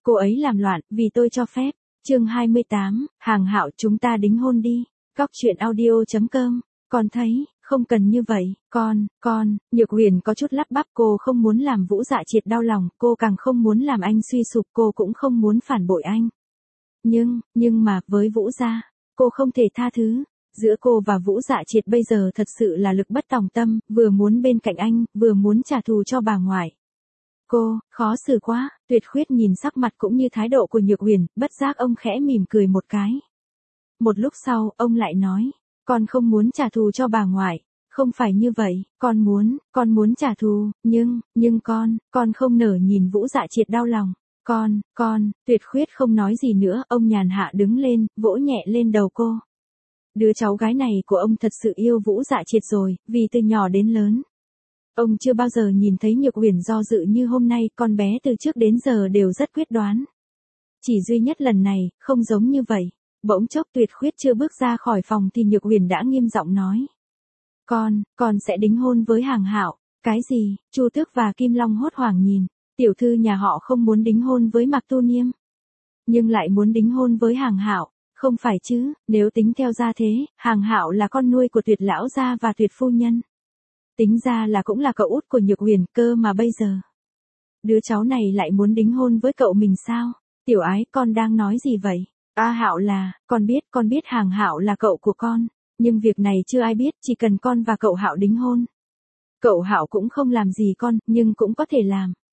cô ấy làm loạn, vì tôi cho phép. Chương 28, Hàng Hạo chúng ta đính hôn đi. Cóc truyện audio.com. Con thấy, không cần như vậy, con, Nhược Huyền có chút lắp bắp, cô không muốn làm Vũ Dạ Triệt đau lòng, cô càng không muốn làm anh suy sụp, cô cũng không muốn phản bội anh. Nhưng mà, với Vũ Gia, cô không thể tha thứ. Giữa cô và Vũ Dạ Triệt bây giờ thật sự là lực bất tòng tâm, vừa muốn bên cạnh anh, vừa muốn trả thù cho bà ngoại. Cô, khó xử quá, Tuyệt Khuyết nhìn sắc mặt cũng như thái độ của Nhược Huyền, bất giác ông khẽ mỉm cười một cái. Một lúc sau, ông lại nói, con không muốn trả thù cho bà ngoại, không phải như vậy, con muốn trả thù, nhưng con không nỡ nhìn Vũ Dạ Triệt đau lòng. Tuyệt Khuyết không nói gì nữa, ông nhàn hạ đứng lên, vỗ nhẹ lên đầu cô. Đứa cháu gái này của ông thật sự yêu Vũ Dạ Triệt rồi, vì từ nhỏ đến lớn. Ông chưa bao giờ nhìn thấy Nhược Huyền do dự như hôm nay, con bé từ trước đến giờ đều rất quyết đoán. Chỉ duy nhất lần này, không giống như vậy. Bỗng chốc Tuyệt Khuyết chưa bước ra khỏi phòng thì Nhược Huyền đã nghiêm giọng nói. Con sẽ đính hôn với Hàng Hạo. Cái gì? Chu Tước và Kim Long hốt hoảng nhìn. Tiểu thư nhà họ không muốn đính hôn với Mạc Tu Niêm, nhưng lại muốn đính hôn với Hàng Hạo. Không phải chứ, nếu tính theo gia thế, Hàng Hạo là con nuôi của Tuyệt lão gia và Tuyệt phu nhân. Tính ra là cũng là cậu út của Nhược Huyền, cơ mà bây giờ đứa cháu này lại muốn đính hôn với cậu mình sao? Tiểu Ái, con đang nói gì vậy? Hạo là, con biết Hàng Hạo là cậu của con, nhưng việc này chưa ai biết, chỉ cần con và cậu Hạo đính hôn. Cậu Hạo cũng không làm gì con, nhưng cũng có thể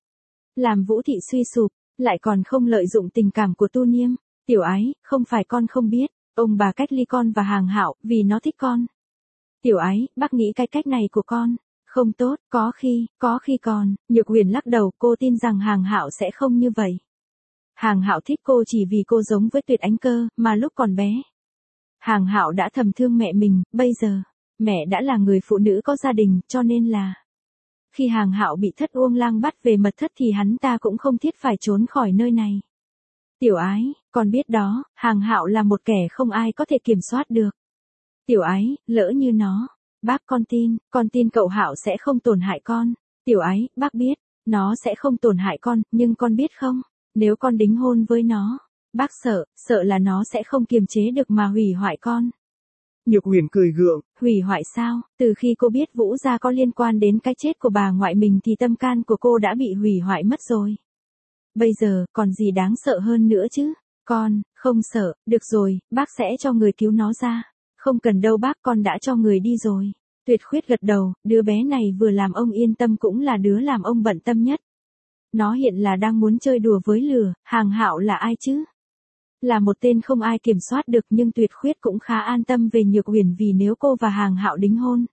làm Vũ thị suy sụp, lại còn không lợi dụng tình cảm của Tu Niêm. Tiểu Ái, không phải con không biết, ông bà cách ly con và Hàng Hạo, vì nó thích con. Tiểu Ái, bác nghĩ cái cách này của con không tốt, có khi còn. Nhược Huyền lắc đầu, cô tin rằng Hàng Hạo sẽ không như vậy. Hàng Hạo thích cô chỉ vì cô giống với Tuyệt Ánh Cơ, mà lúc còn bé, Hàng Hạo đã thầm thương mẹ mình, bây giờ, mẹ đã là người phụ nữ có gia đình, cho nên là khi Hàng Hạo bị Thất Uông Lang bắt về mật thất thì hắn ta cũng không thiết phải trốn khỏi nơi này. Tiểu Ái, con biết đó, Hàng Hạo là một kẻ không ai có thể kiểm soát được. Tiểu Ái, lỡ như nó, bác con tin cậu Hạo sẽ không tổn hại con. Tiểu Ái, bác biết, nó sẽ không tổn hại con, nhưng con biết không, nếu con đính hôn với nó, bác sợ là nó sẽ không kiềm chế được mà hủy hoại con. Nhược Huyền cười gượng. Hủy hoại sao? Từ khi cô biết Vũ gia có liên quan đến cái chết của bà ngoại mình thì tâm can của cô đã bị hủy hoại mất rồi. Bây giờ, còn gì đáng sợ hơn nữa chứ? Con, không sợ, được rồi, bác sẽ cho người cứu nó ra. Không cần đâu bác, con đã cho người đi rồi. Tuyệt Khuyết gật đầu, đứa bé này vừa làm ông yên tâm cũng là đứa làm ông bận tâm nhất. Nó hiện là đang muốn chơi đùa với lửa, Hàng Hạo là ai chứ? Là một tên không ai kiểm soát được, nhưng Tuyệt Khuyết cũng khá an tâm về Nhược Huyền, vì nếu cô và Hàng Hạo đính hôn,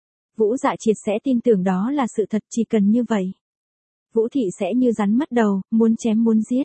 Vũ Dạ Triệt sẽ tin tưởng đó là sự thật, chỉ cần như vậy. Vũ thị sẽ như rắn mất đầu, muốn chém muốn giết.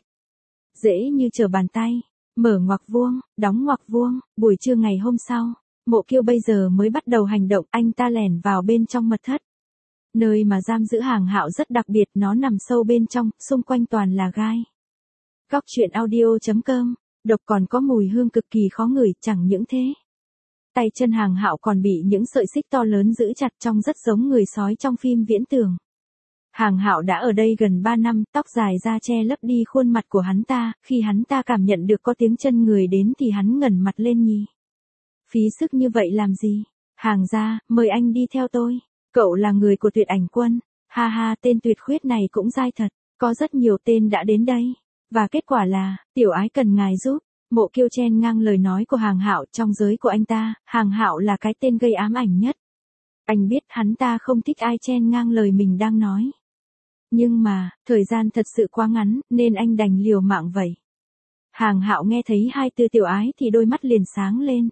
Dễ như trở bàn tay. Mở ngoặc vuông, đóng ngoặc vuông, buổi trưa ngày hôm sau, Mộ Kiêu bây giờ mới bắt đầu hành động, anh ta lẻn vào bên trong mật thất. Nơi mà giam giữ Hàng Hạo rất đặc biệt, nó nằm sâu bên trong, xung quanh toàn là gai. Cóc truyện audio.com, độc còn có mùi hương cực kỳ khó ngửi, chẳng những thế. Tay chân Hàng Hạo còn bị những sợi xích to lớn giữ chặt, trông rất giống người sói trong phim viễn tưởng. Hàng Hạo đã ở đây gần 3 năm, tóc dài ra che lấp đi khuôn mặt của hắn ta, khi hắn ta cảm nhận được có tiếng chân người đến thì hắn ngẩng mặt lên nhì. Phí sức như vậy làm gì? Hàng gia, mời anh đi theo tôi. Cậu là người của Tuyệt Ảnh Quân. Ha ha, tên Tuyệt Khuyết này cũng dai thật, có rất nhiều tên đã đến đây. Và kết quả là, Tiểu Ái cần ngài giúp. Mộ Kiêu chen ngang lời nói của Hàng Hạo, trong giới của anh ta, Hàng Hạo là cái tên gây ám ảnh nhất. Anh biết hắn ta không thích ai chen ngang lời mình đang nói. Nhưng mà, thời gian thật sự quá ngắn, nên anh đành liều mạng vậy. Hàng Hạo nghe thấy hai từ Tiểu Ái thì đôi mắt liền sáng lên.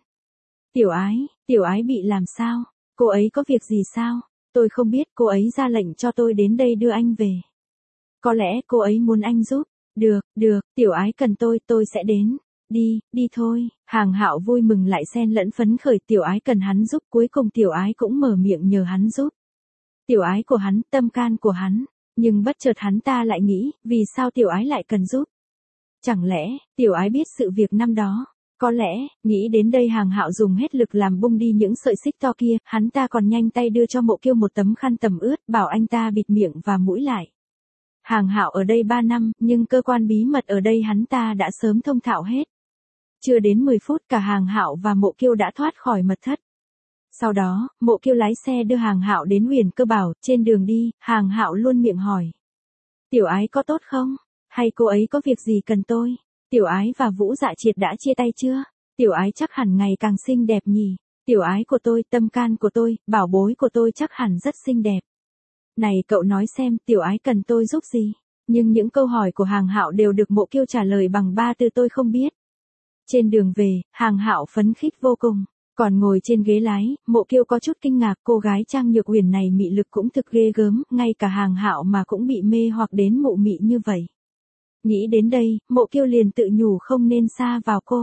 Tiểu Ái bị làm sao? Cô ấy có việc gì sao? Tôi không biết, cô ấy ra lệnh cho tôi đến đây đưa anh về. Có lẽ cô ấy muốn anh giúp. Được, Tiểu Ái cần tôi sẽ đến. Đi thôi. Hàng Hạo vui mừng lại xen lẫn phấn khởi, Tiểu Ái cần hắn giúp, cuối cùng Tiểu Ái cũng mở miệng nhờ hắn giúp. Tiểu Ái của hắn, tâm can của hắn. Nhưng bất chợt hắn ta lại nghĩ, vì sao Tiểu Ái lại cần giúp? Chẳng lẽ, Tiểu Ái biết sự việc năm đó? Có lẽ, nghĩ đến đây Hàng Hạo dùng hết lực làm bung đi những sợi xích to kia, hắn ta còn nhanh tay đưa cho Mộ Kiêu một tấm khăn tầm ướt, bảo anh ta bịt miệng và mũi lại. Hàng Hạo ở đây 3 năm, nhưng cơ quan bí mật ở đây hắn ta đã sớm thông thạo hết. Chưa đến 10 phút cả Hàng Hạo và Mộ Kiêu đã thoát khỏi mật thất. Sau đó, Mộ Kiêu lái xe đưa Hàng Hạo đến Huyền Cơ Bảo, trên đường đi, Hàng Hạo luôn miệng hỏi. Tiểu Ái có tốt không? Hay cô ấy có việc gì cần tôi? Tiểu Ái và Vũ Dạ Triệt đã chia tay chưa? Tiểu Ái chắc hẳn ngày càng xinh đẹp nhỉ? Tiểu Ái của tôi, tâm can của tôi, bảo bối của tôi chắc hẳn rất xinh đẹp. Này cậu nói xem, Tiểu Ái cần tôi giúp gì? Nhưng những câu hỏi của Hàng Hạo đều được Mộ Kiêu trả lời bằng 3 từ tôi không biết. Trên đường về, Hàng Hạo phấn khích vô cùng. Còn ngồi trên ghế lái, Mộ Kiêu có chút kinh ngạc, cô gái Trang Nhược Huyền này mị lực cũng thực ghê gớm, ngay cả Hàng Hạo mà cũng bị mê hoặc đến mụ mị như vậy. Nghĩ đến đây, Mộ Kiêu liền tự nhủ không nên xa vào cô.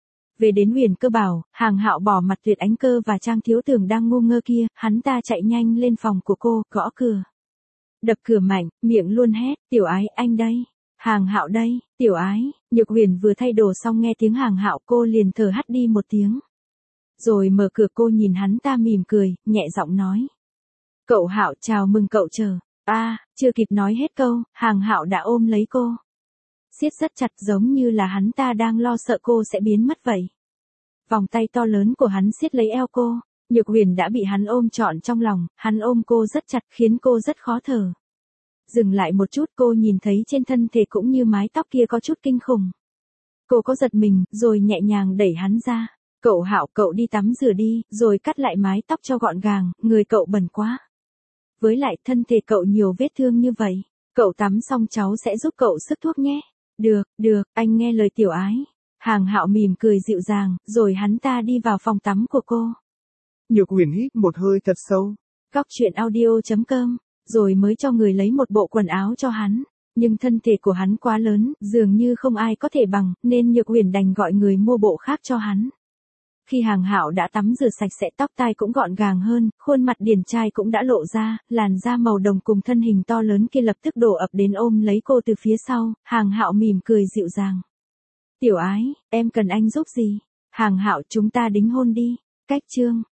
Về đến Huyền Cơ Bảo, Hàng Hạo bỏ mặt Tuyệt Ánh Cơ và Trang Thiếu Tường đang ngu ngơ kia, hắn ta chạy nhanh lên phòng của cô, gõ cửa. Đập cửa mạnh, miệng luôn hét, Tiểu Ái, anh đây. Hàng Hạo đây, Tiểu Ái. Nhược Huyền vừa thay đồ xong nghe tiếng Hàng Hạo cô liền thở hắt đi một tiếng. Rồi mở cửa, cô nhìn hắn ta mỉm cười, nhẹ giọng nói. Cậu Hạo, chào mừng cậu chờ. Chưa kịp nói hết câu, Hàng Hạo đã ôm lấy cô. Siết rất chặt, giống như là hắn ta đang lo sợ cô sẽ biến mất vậy. Vòng tay to lớn của hắn siết lấy eo cô. Nhược Huyền đã bị hắn ôm trọn trong lòng, hắn ôm cô rất chặt khiến cô rất khó thở. Dừng lại một chút, cô nhìn thấy trên thân thể cũng như mái tóc kia có chút kinh khủng. Cô có giật mình, rồi nhẹ nhàng đẩy hắn ra. Cậu Hạo, cậu đi tắm rửa đi, rồi cắt lại mái tóc cho gọn gàng, người cậu bẩn quá. Với lại thân thể cậu nhiều vết thương như vậy, cậu tắm xong cháu sẽ giúp cậu sức thuốc nhé. Được, anh nghe lời Tiểu Ái. Hàng Hạo mỉm cười dịu dàng, rồi hắn ta đi vào phòng tắm của cô. Nhược Huyền hít một hơi thật sâu. Cóc truyện audio.com, rồi mới cho người lấy một bộ quần áo cho hắn. Nhưng thân thể của hắn quá lớn, dường như không ai có thể bằng, nên Nhược Huyền đành gọi người mua bộ khác cho hắn. Khi Hàng Hạo đã tắm rửa sạch sẽ, tóc tai cũng gọn gàng hơn, khuôn mặt điển trai cũng đã lộ ra, làn da màu đồng cùng thân hình to lớn kia lập tức đổ ập đến ôm lấy cô từ phía sau. Hàng Hạo mỉm cười dịu dàng. Tiểu Ái, em cần anh giúp gì? Hàng Hạo, chúng ta đính hôn đi. Cách chương